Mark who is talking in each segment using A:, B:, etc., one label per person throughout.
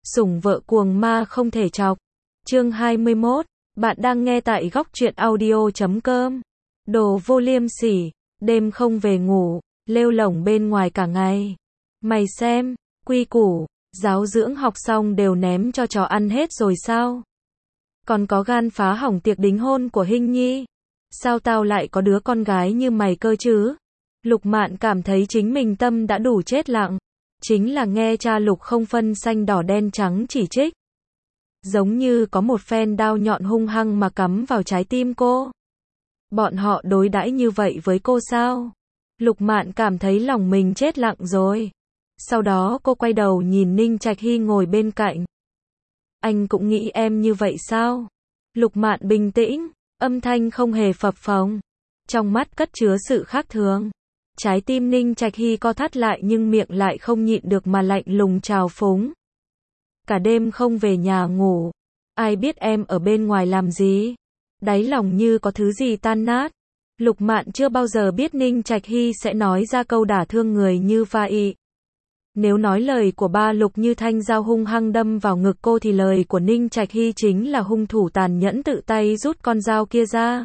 A: Sủng vợ cuồng ma không thể chọc. Chương 21. Bạn đang nghe tại góc truyện audio.com. Đồ vô liêm sỉ, đêm không về ngủ, lêu lổng bên ngoài cả ngày. Mày xem, quy củ, giáo dưỡng học xong đều ném cho chó ăn hết rồi sao? Còn có gan phá hỏng tiệc đính hôn của Hinh Nhi. Sao tao lại có đứa con gái như mày cơ chứ? Lục Mạn cảm thấy chính mình tâm đã đủ chết lặng. Chính là nghe cha Lục không phân xanh đỏ đen trắng chỉ trích. Giống như có một phen đao nhọn hung hăng mà cắm vào trái tim cô. Bọn họ đối đãi như vậy với cô sao? Lục Mạn cảm thấy lòng mình chết lặng rồi. Sau đó cô quay đầu nhìn Ninh Trạch Hy ngồi bên cạnh. Anh cũng nghĩ em như vậy sao? Lục Mạn bình tĩnh, âm thanh không hề phập phồng. Trong mắt cất chứa sự khác thường. Trái tim Ninh Trạch Hy co thắt lại nhưng miệng lại không nhịn được mà lạnh lùng trào phúng. Cả đêm không về nhà ngủ. Ai biết em ở bên ngoài làm gì? Đáy lòng như có thứ gì tan nát. Lục Mạn chưa bao giờ biết Ninh Trạch Hy sẽ nói ra câu đả thương người như vậy. Nếu nói lời của ba Lục như thanh dao hung hăng đâm vào ngực cô thì lời của Ninh Trạch Hy chính là hung thủ tàn nhẫn tự tay rút con dao kia ra.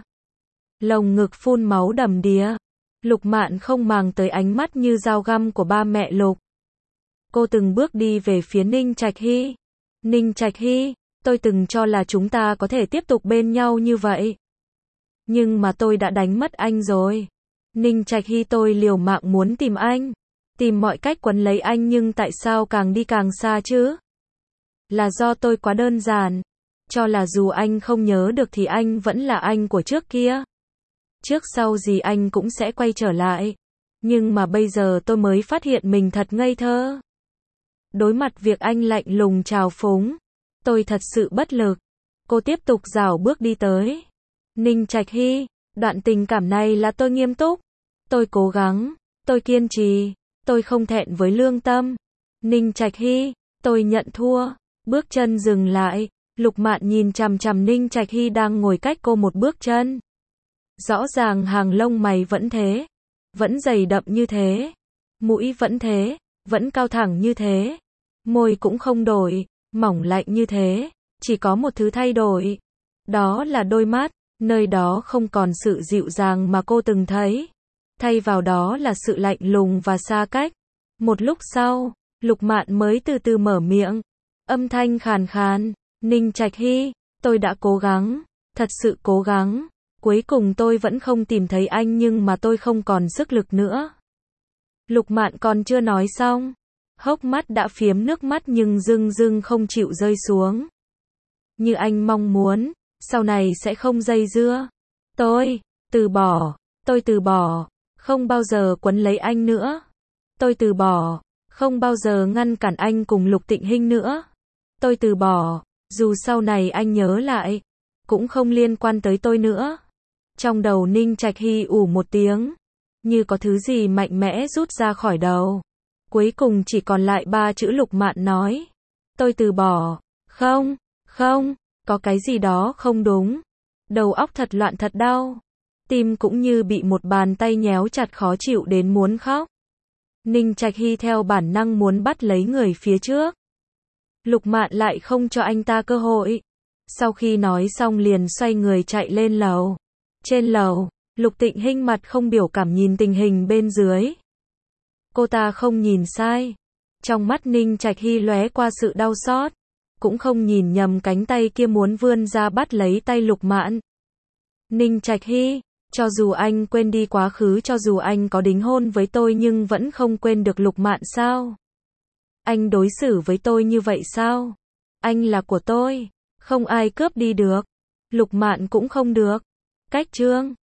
A: Lồng ngực phun máu đầm đìa. Lục Mạn không màng tới ánh mắt như dao găm của ba mẹ Lục. Cô từng bước đi về phía Ninh Trạch Hy. Ninh Trạch Hy, tôi từng cho là chúng ta có thể tiếp tục bên nhau như vậy. Nhưng mà tôi đã đánh mất anh rồi. Ninh Trạch Hy, tôi liều mạng muốn tìm anh. Tìm mọi cách quấn lấy anh nhưng tại sao càng đi càng xa chứ? Là do tôi quá đơn giản. Cho là dù anh không nhớ được thì anh vẫn là anh của trước kia. Trước sau gì anh cũng sẽ quay trở lại. Nhưng mà bây giờ tôi mới phát hiện mình thật ngây thơ. Đối mặt việc anh lạnh lùng trào phúng, tôi thật sự bất lực. Cô tiếp tục rảo bước đi tới. Ninh Trạch Hy, đoạn tình cảm này là tôi nghiêm túc. Tôi cố gắng, tôi kiên trì, tôi không thẹn với lương tâm. Ninh Trạch Hy, tôi nhận thua. Bước chân dừng lại, Lục Mạn nhìn chằm chằm Ninh Trạch Hy đang ngồi cách cô một bước chân. Rõ ràng hàng lông mày vẫn thế, vẫn dày đậm như thế, mũi vẫn thế, vẫn cao thẳng như thế, môi cũng không đổi, mỏng lạnh như thế, chỉ có một thứ thay đổi. Đó là đôi mắt, nơi đó không còn sự dịu dàng mà cô từng thấy. Thay vào đó là sự lạnh lùng và xa cách. Một lúc sau, Lục Mạn mới từ từ mở miệng. Âm thanh khàn khàn, Ninh Trạch Hy, tôi đã cố gắng, thật sự cố gắng. Cuối cùng tôi vẫn không tìm thấy anh nhưng mà tôi không còn sức lực nữa. Lục Mạn còn chưa nói xong. Hốc mắt đã phiếm nước mắt nhưng dưng dưng không chịu rơi xuống. Như anh mong muốn, sau này sẽ không dây dưa. Tôi từ bỏ, không bao giờ quấn lấy anh nữa. Tôi từ bỏ, không bao giờ ngăn cản anh cùng Lục Tịnh Hinh nữa. Tôi từ bỏ, dù sau này anh nhớ lại, cũng không liên quan tới tôi nữa. Trong đầu Ninh Trạch Hy ủ một tiếng, như có thứ gì mạnh mẽ rút ra khỏi đầu. Cuối cùng chỉ còn lại ba chữ. Lục Mạn nói. Tôi từ bỏ. Không, có cái gì đó không đúng. Đầu óc thật loạn, thật đau. Tim cũng như bị một bàn tay nhéo chặt, khó chịu đến muốn khóc. Ninh Trạch Hy theo bản năng muốn bắt lấy người phía trước. Lục Mạn lại không cho anh ta cơ hội. Sau khi nói xong liền xoay người chạy lên lầu. Trên lầu, Lục Tịnh Hinh mặt không biểu cảm nhìn tình hình bên dưới. Cô ta không nhìn sai. Trong mắt Ninh Trạch Hy lóe qua sự đau xót. Cũng không nhìn nhầm cánh tay kia muốn vươn ra bắt lấy tay Lục Mạn. Ninh Trạch Hy, cho dù anh quên đi quá khứ, cho dù anh có đính hôn với tôi nhưng vẫn không quên được Lục Mạn sao? Anh đối xử với tôi như vậy sao? Anh là của tôi, không ai cướp đi được. Lục Mạn cũng không được. Cách chương